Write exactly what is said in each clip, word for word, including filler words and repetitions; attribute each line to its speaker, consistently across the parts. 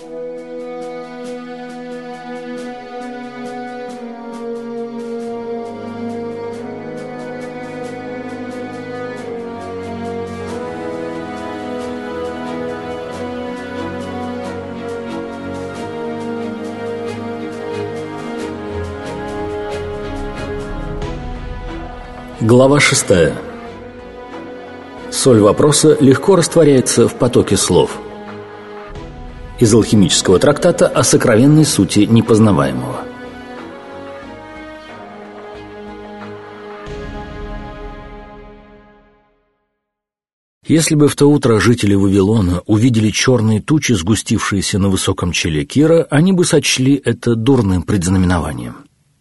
Speaker 1: Глава шестая. Соль вопроса легко растворяется в потоке слов. Из алхимического трактата о сокровенной сути непознаваемого. Если бы в то утро жители Вавилона увидели черные тучи, сгустившиеся на высоком челе Кира, они бы сочли это дурным предзнаменованием.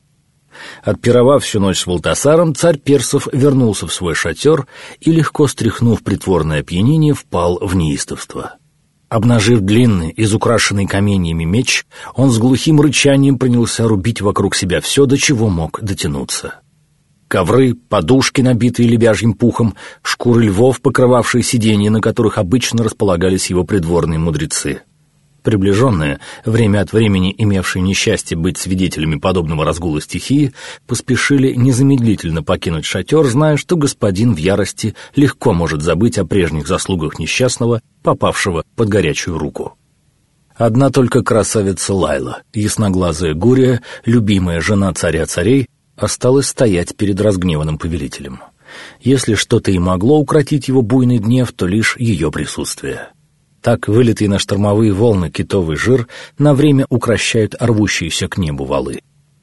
Speaker 1: Отпировав всю ночь с Валтасаром, царь персов вернулся в свой шатер и, легко стряхнув притворное опьянение, впал в неистовство. Обнажив длинный, изукрашенный каменьями меч, он с глухим рычанием принялся рубить вокруг себя все, до чего мог дотянуться. Ковры, подушки, набитые лебяжьим пухом, шкуры львов, покрывавшие сиденья, на которых обычно располагались его придворные мудрецы. Приближенные, время от времени имевшие несчастье быть свидетелями подобного разгула стихии, поспешили незамедлительно покинуть шатер, зная, что господин в ярости легко может забыть о прежних заслугах несчастного, попавшего под горячую руку. Одна только красавица Лайла, ясноглазая Гурия, любимая жена царя царей, осталась стоять перед разгневанным повелителем. Если что-то и могло укротить его буйный гнев, то лишь ее присутствие. Так вылитый на штормовые волны китовый жир на время укрощает рвущиеся к небу валы.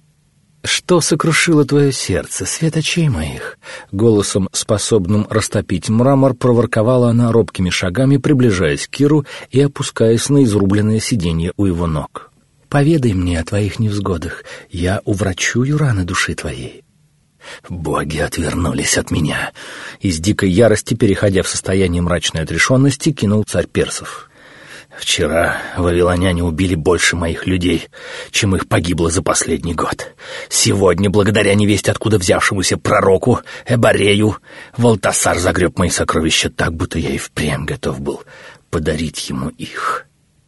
Speaker 1: «Что сокрушило твое сердце, свет очей моих?» Голосом, способным растопить мрамор, проворковала она робкими шагами, приближаясь к Киру и опускаясь на изрубленное сиденье у его ног. «Поведай мне о твоих невзгодах, я уврачую раны души твоей». «Боги отвернулись от меня!» Из дикой ярости, переходя в состояние мрачной отрешенности, кинул царь персов. «Вчера вавилоняне убили больше моих людей, чем их погибло за последний год. Сегодня, благодаря невесть откуда взявшемуся пророку Эбарею, Валтасар загреб мои сокровища так, будто я и впрямь готов был подарить ему их».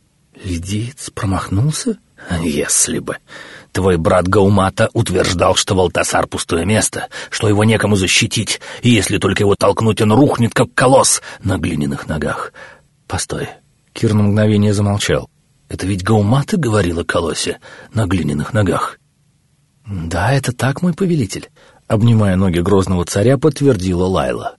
Speaker 1: «Лидиец промахнулся?» «Если бы. Твой брат Гаумата утверждал, что Валтасар — пустое место, что его некому защитить, и если только его толкнуть, он рухнет, как колосс на глиняных ногах». «Постой». Кир на мгновение замолчал. «Это ведь Гаумата говорил о колоссе на глиняных ногах?» «Да, это так, мой повелитель», — обнимая ноги грозного царя, подтвердила Лайла.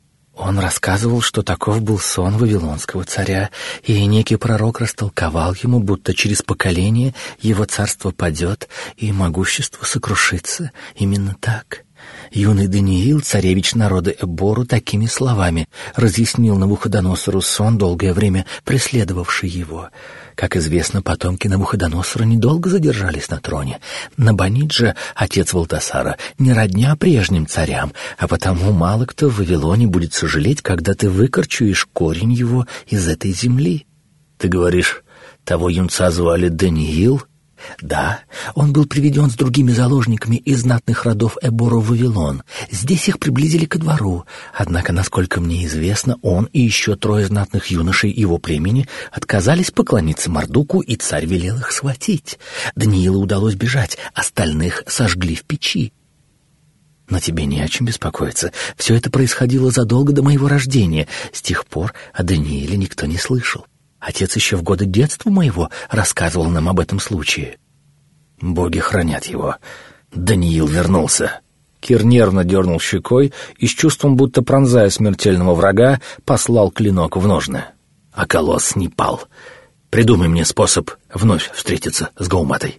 Speaker 1: Он рассказывал, что таков был сон вавилонского царя, и некий пророк растолковал ему, будто через поколение его царство падет, и могущество сокрушится. Именно так. Юный Даниил, царевич народа Эбору, такими словами разъяснил Навуходоносору сон, долгое время преследовавший его. Как известно, потомки Навуходоносора недолго задержались на троне. Набонид же, отец Валтасара, не родня прежним царям, а потому мало кто в Вавилоне будет сожалеть, когда ты выкорчуешь корень его из этой земли. Ты говоришь, того юнца звали Даниил? Да, он был приведен с другими заложниками из знатных родов Эбора в Вавилон. Здесь их приблизили ко двору. Однако, насколько мне известно, он и еще трое знатных юношей его племени отказались поклониться Мардуку, и царь велел их схватить. Даниилу удалось бежать, остальных сожгли в печи. Но тебе не о чем беспокоиться. Все это происходило задолго до моего рождения. С тех пор о Данииле никто не слышал. Отец еще в годы детства моего рассказывал нам об этом случае. Боги хранят его. Даниил вернулся. Кир нервно дернул щекой и с чувством, будто пронзая смертельного врага, послал клинок в ножны. А колосс не пал. Придумай мне способ вновь встретиться с Гауматой.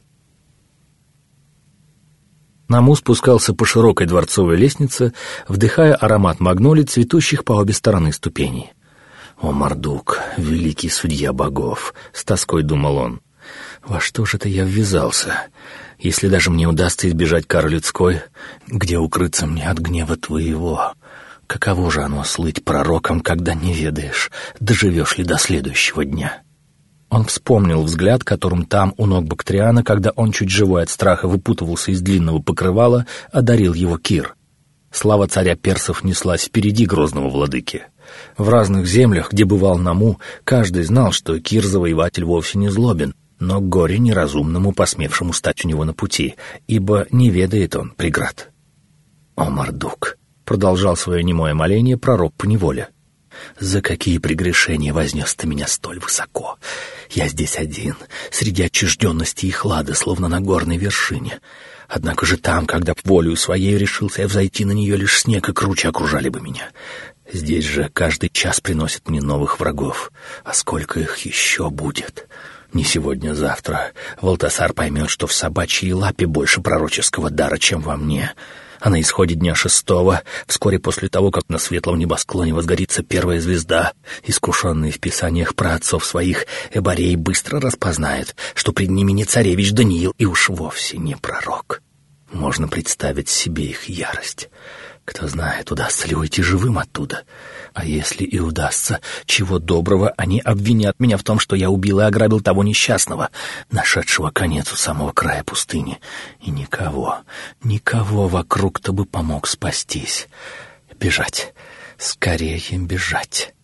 Speaker 1: Наму спускался по широкой дворцовой лестнице, вдыхая аромат магнолий, цветущих по обе стороны ступеней. «О, Мардук, великий судья богов!» — с тоской думал он. «Во что же это я ввязался? Если даже мне удастся избежать кары людской, где укрыться мне от гнева твоего? Каково же оно слыть пророком, когда не ведаешь, доживешь ли до следующего дня?» Он вспомнил взгляд, которым там, у ног Бактриана, когда он чуть живой от страха выпутывался из длинного покрывала, одарил его Кир. Слава царя персов неслась впереди грозного владыки. В разных землях, где бывал Наму, каждый знал, что Кир-завоеватель вовсе не злобен, но горе неразумному, посмевшему стать у него на пути, ибо не ведает он преград. «О, Мардук!» — продолжал свое немое моление пророк поневоле. «За какие прегрешения вознес ты меня столь высоко? Я здесь один, среди отчужденности и хлада, словно на горной вершине. Однако же там, когда б волею своей решился я взойти на нее, лишь снег и круче окружали бы меня. Здесь же каждый час приносит мне новых врагов, а сколько их еще будет? Не сегодня-завтра Валтасар поймет, что в собачьей лапе больше пророческого дара, чем во мне. А на исходе дня шестого, вскоре после того, как на светлом небосклоне возгорится первая звезда, искушенный в писаниях праотцов своих, Эборей быстро распознает, что пред ними не царевич Даниил и уж вовсе не пророк. Можно представить себе их ярость. Кто знает, удастся ли уйти живым оттуда. А если и удастся, чего доброго, они обвинят меня в том, что я убил и ограбил того несчастного, нашедшего конец у самого края пустыни. И никого, никого вокруг, кто бы помог спастись. Бежать, скорее бежать.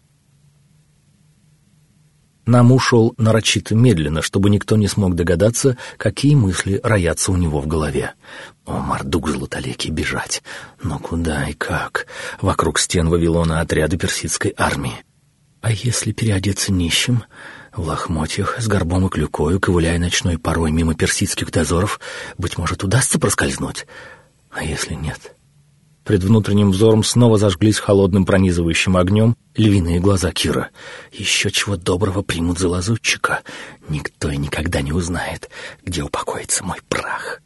Speaker 1: Наму шел нарочито медленно, чтобы никто не смог догадаться, какие мысли роятся у него в голове. О, Мардук златолекий, бежать! Но куда и как? Вокруг стен Вавилона отряды персидской армии. А если переодеться нищим, в лохмотьях, с горбом и клюкою, ковыляя ночной порой мимо персидских дозоров, быть может, удастся проскользнуть? А если нет? Пред внутренним взором снова зажглись холодным пронизывающим огнем львиные глаза Кира. Еще чего доброго примут за лазутчика. Никто и никогда не узнает, где упокоится мой прах.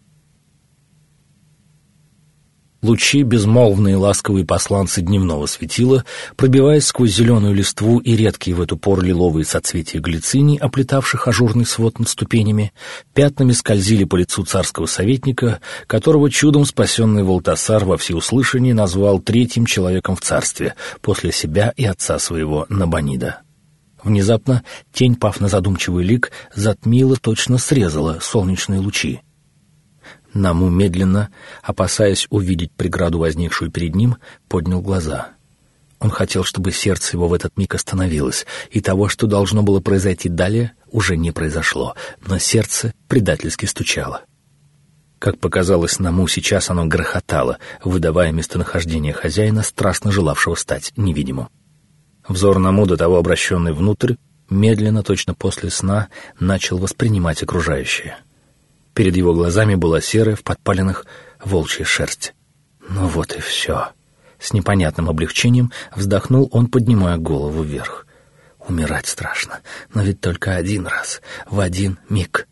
Speaker 1: Лучи, безмолвные ласковые посланцы дневного светила, пробиваясь сквозь зеленую листву и редкие в эту пору лиловые соцветия глицинии, оплетавших ажурный свод над ступенями, пятнами скользили по лицу царского советника, которого чудом спасенный Валтасар во всеуслышание назвал третьим человеком в царстве, после себя и отца своего Набонида. Внезапно тень, пав на задумчивый лик, затмила, точно срезала солнечные лучи. Наму медленно, опасаясь увидеть преграду, возникшую перед ним, поднял глаза. Он хотел, чтобы сердце его в этот миг остановилось, и того, что должно было произойти далее, уже не произошло, но сердце предательски стучало. Как показалось Наму, сейчас оно грохотало, выдавая местонахождение хозяина, страстно желавшего стать невидимым. Взор Наму, до того обращенный внутрь, медленно, точно после сна, начал воспринимать окружающее. Перед его глазами была серая в подпалинах волчья шерсть. Ну вот и все. С непонятным облегчением вздохнул он, поднимая голову вверх. Умирать страшно, но ведь только один раз, в один миг.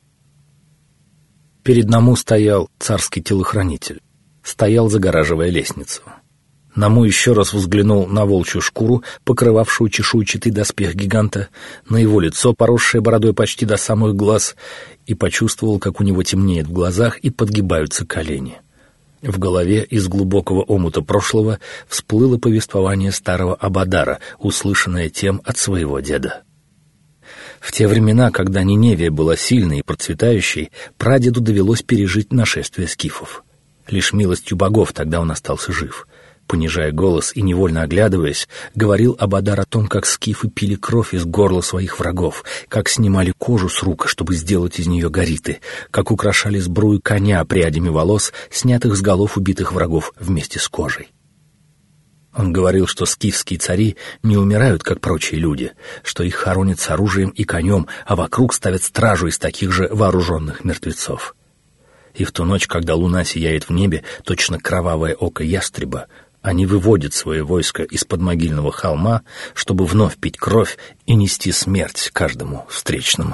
Speaker 1: Перед Наму стоял царский телохранитель. Стоял, загораживая лестницу. Наму еще раз взглянул на волчью шкуру, покрывавшую чешуйчатый доспех гиганта, на его лицо, поросшее бородой почти до самых глаз, и почувствовал, как у него темнеет в глазах и подгибаются колени. В голове из глубокого омута прошлого всплыло повествование старого Абадара, услышанное тем от своего деда. В те времена, когда Ниневия была сильной и процветающей, прадеду довелось пережить нашествие скифов. Лишь милостью богов тогда он остался жив. Понижая голос и невольно оглядываясь, говорил Абадар о том, как скифы пили кровь из горла своих врагов, как снимали кожу с рук, чтобы сделать из нее гориты, как украшали сбрую коня прядями волос, снятых с голов убитых врагов вместе с кожей. Он говорил, что скифские цари не умирают, как прочие люди, что их хоронят с оружием и конем, а вокруг ставят стражу из таких же вооруженных мертвецов. И в ту ночь, когда луна сияет в небе, точно кровавое око ястреба, они выводят свое войско из-под могильного холма, чтобы вновь пить кровь и нести смерть каждому встречному.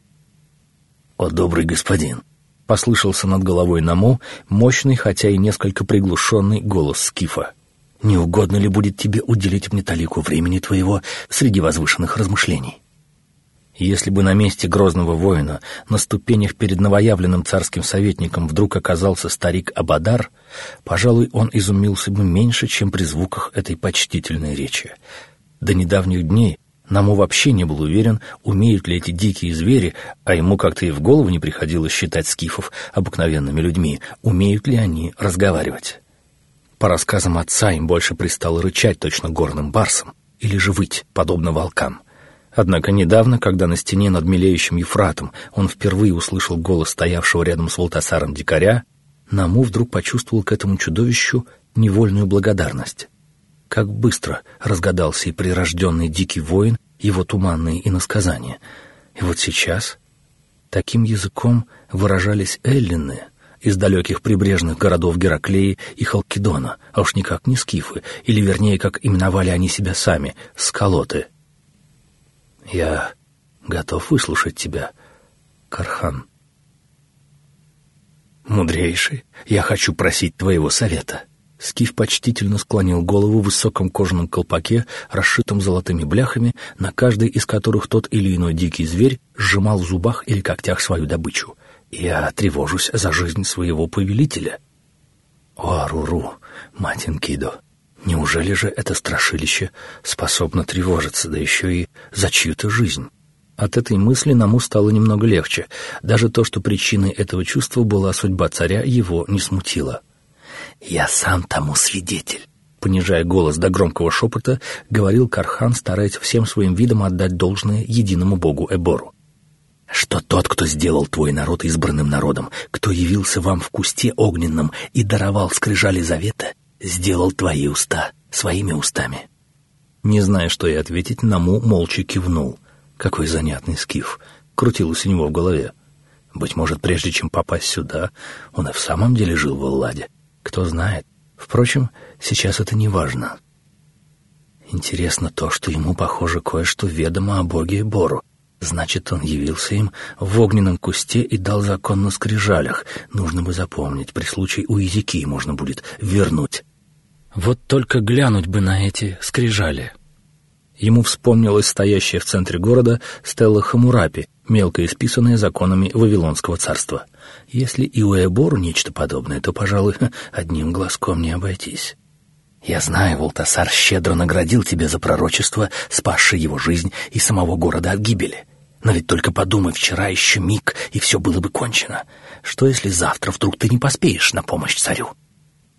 Speaker 1: «О, добрый господин!» — послышался над головой Наму мощный, хотя и несколько приглушенный голос скифа. «Не угодно ли будет тебе уделить мне талику времени твоего среди возвышенных размышлений?» Если бы на месте грозного воина, на ступенях перед новоявленным царским советником вдруг оказался старик Абадар, пожалуй, он изумился бы меньше, чем при звуках этой почтительной речи. До недавних дней Наму вообще не был уверен, умеют ли эти дикие звери, а ему как-то и в голову не приходилось считать скифов обыкновенными людьми, умеют ли они разговаривать. По рассказам отца им больше пристало рычать точно горным барсом. или же выть, подобно волкам. Однако недавно, когда на стене над мелеющим Ефратом он впервые услышал голос стоявшего рядом с Валтасаром дикаря, Наму вдруг почувствовал к этому чудовищу невольную благодарность. Как быстро разгадался и прирожденный дикий воин, его туманные иносказания. И вот сейчас таким языком выражались эллины из далеких прибрежных городов Гераклеи и Халкидона, а уж никак не скифы, или вернее, как именовали они себя сами, скалоты. «Я готов выслушать тебя, Кархан. Мудрейший, я хочу просить твоего совета». Скиф почтительно склонил голову в высоком кожаном колпаке, расшитом золотыми бляхами, на каждой из которых тот или иной дикий зверь сжимал в зубах или когтях свою добычу. «Я тревожусь за жизнь своего повелителя». «О, Аруру, мать Энкидо, неужели же это страшилище способно тревожиться, да еще и за чью-то жизнь?» От этой мысли Наму стало немного легче. Даже то, что причиной этого чувства была судьба царя, его не смутило. «Я сам тому свидетель», — понижая голос до громкого шепота, говорил Кархан, стараясь всем своим видом отдать должное единому богу Эбору. «Что тот, кто сделал твой народ избранным народом, кто явился вам в кусте огненном и даровал скрижали завета, сделал твои уста своими устами». Не зная, что и ответить, Наму молча кивнул. Какой занятный скиф, крутилось у него в голове. Быть может, прежде чем попасть сюда, он и в самом деле жил в Элладе. Кто знает. Впрочем, сейчас это не важно. Интересно то, что ему, похоже, кое-что ведомо о боге Эбору. Значит, он явился им в огненном кусте и дал закон на скрижалях. Нужно бы запомнить, при случае у языки можно будет вернуть. Вот только глянуть бы на эти скрижали. Ему вспомнилась стоящая в центре города стелла Хаммурапи, мелко исписанная законами Вавилонского царства. Если и у Эбору нечто подобное, то, пожалуй, одним глазком не обойтись. «Я знаю, Валтасар щедро наградил тебя за пророчество, спасшее его жизнь и самого города от гибели. Но ведь только подумай, вчера еще миг, и все было бы кончено. Что, если завтра вдруг ты не поспеешь на помощь царю?»